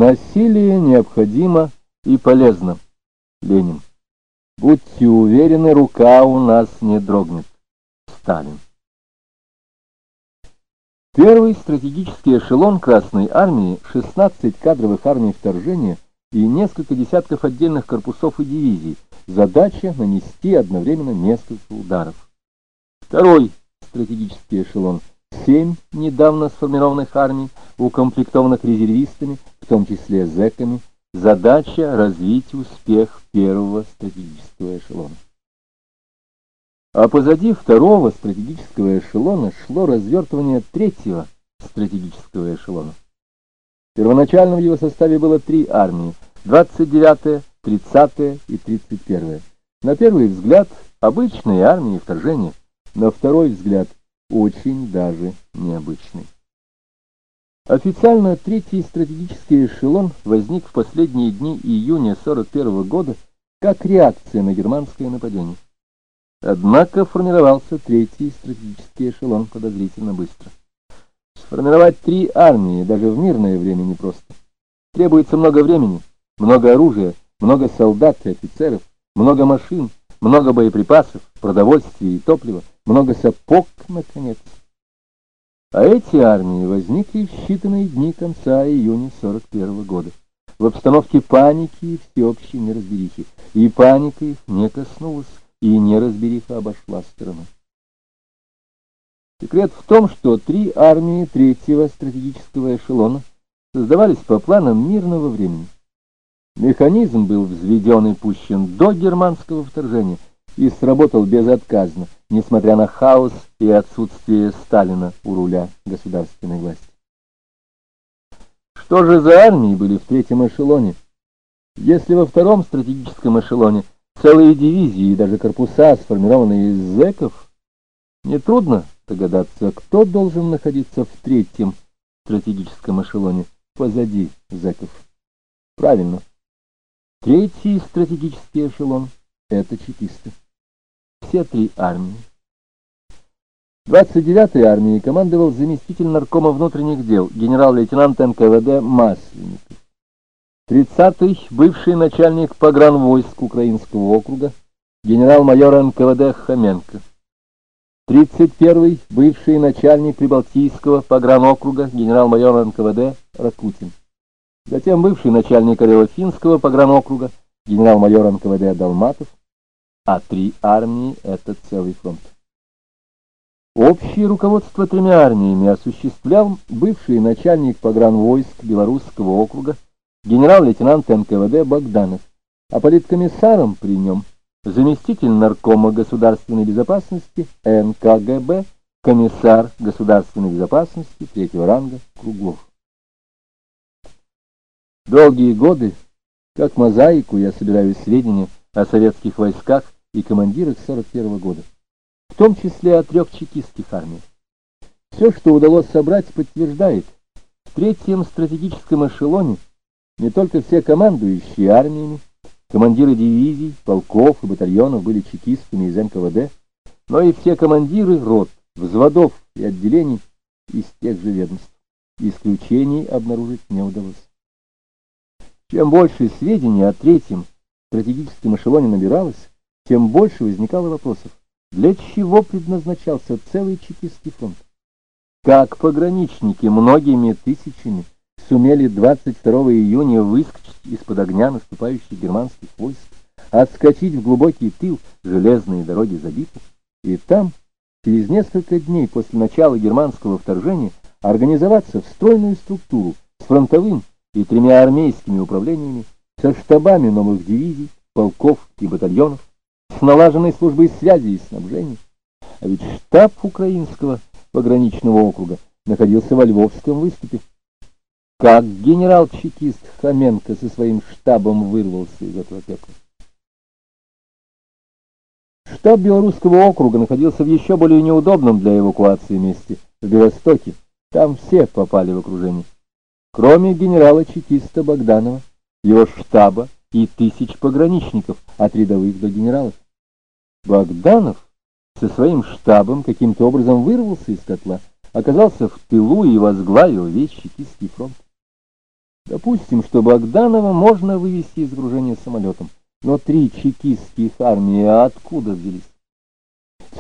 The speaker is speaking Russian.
Насилие необходимо и полезно. Ленин. Будьте уверены, рука у нас не дрогнет. Сталин. Первый стратегический эшелон Красной Армии, 16 кадровых армий вторжения и несколько десятков отдельных корпусов и дивизий. Задача — нанести одновременно несколько ударов. Второй стратегический эшелон, 7 недавно сформированных армий, укомплектованных резервистами, в том числе зэками. Задача — развить успех первого стратегического эшелона. А позади второго стратегического эшелона шло развертывание третьего стратегического эшелона. Первоначально в его составе было 3 армии — 29-я, 30-я и 31-я. На первый взгляд обычные армии вторжения, на второй взгляд очень даже необычный. Официально третий стратегический эшелон возник в последние дни июня 1941 года как реакция на германское нападение. Однако формировался третий стратегический эшелон подозрительно быстро. Сформировать 3 армии даже в мирное время непросто. Требуется много времени, много оружия, много солдат и офицеров, много машин, много боеприпасов, продовольствия и топлива, много сапог, наконец. А эти армии возникли в считанные дни конца июня 1941 года, в обстановке паники и всеобщей неразберихи. И паника их не коснулась, и неразбериха обошла стороной. Секрет в том, что 3 армии третьего стратегического эшелона создавались по планам мирного времени. Механизм был взведен и пущен до германского вторжения и сработал безотказно, несмотря на хаос и отсутствие Сталина у руля государственной власти. Что же за армии были в третьем эшелоне? Если во втором стратегическом эшелоне целые дивизии и даже корпуса, сформированные из зэков, нетрудно догадаться, кто должен находиться в третьем стратегическом эшелоне позади зэков. Правильно. Третий стратегический эшелон — это чекисты. Все 3 армии. 29-й армией командовал заместитель наркома внутренних дел, генерал-лейтенант НКВД Масленников. 30-й — бывший начальник погранвойск Украинского округа, генерал-майор НКВД Хоменко. 31-й — бывший начальник Прибалтийского погранокруга, генерал-майор НКВД Ракутин. Затем бывший начальник Орело-Финского погранокруга, генерал-майор НКВД Долматов. А 3 армии — это целый фронт. Общее руководство 3 армиями осуществлял бывший начальник погранвойск Белорусского округа, генерал-лейтенант НКВД Богданов, а политкомиссаром при нем заместитель наркома государственной безопасности НКГБ, комиссар государственной безопасности 3-го ранга Круглов. Долгие годы, как мозаику, я собираю сведения о советских войсках и командирах 1941 года, в том числе о 3 чекистских армиях. Все, что удалось собрать, подтверждает: в третьем стратегическом эшелоне не только все командующие армиями, командиры дивизий, полков и батальонов были чекистами из НКВД, но и все командиры рот, взводов и отделений из тех же ведомств. Исключений обнаружить не удалось. Чем больше сведений о третьем стратегическом эшелоне набиралось, тем больше возникало вопросов. Для чего предназначался целый чекистский фронт? Как пограничники многими тысячами сумели 22 июня выскочить из-под огня наступающих германских войск, отскочить в глубокий тыл, железные дороги забиты, и там, через несколько дней после начала германского вторжения, организоваться в стройную структуру с фронтовым и 3 армейскими управлениями, со штабами новых дивизий, полков и батальонов, с налаженной службой связи и снабжения. А ведь штаб украинского пограничного округа находился во Львовском выступе. Как генерал-чекист Хоменко со своим штабом вырвался из этого пекла? Штаб Белорусского округа находился в еще более неудобном для эвакуации месте, в Белостоке. Там все попали в окружение. Кроме генерала-чекиста Богданова, его штаба и 1000 пограничников, от рядовых до генералов. Богданов со своим штабом каким-то образом вырвался из котла, оказался в тылу и возглавил весь чекистский фронт. Допустим, что Богданова можно вывести из окружения самолетом, но 3 чекистских армии откуда взялись?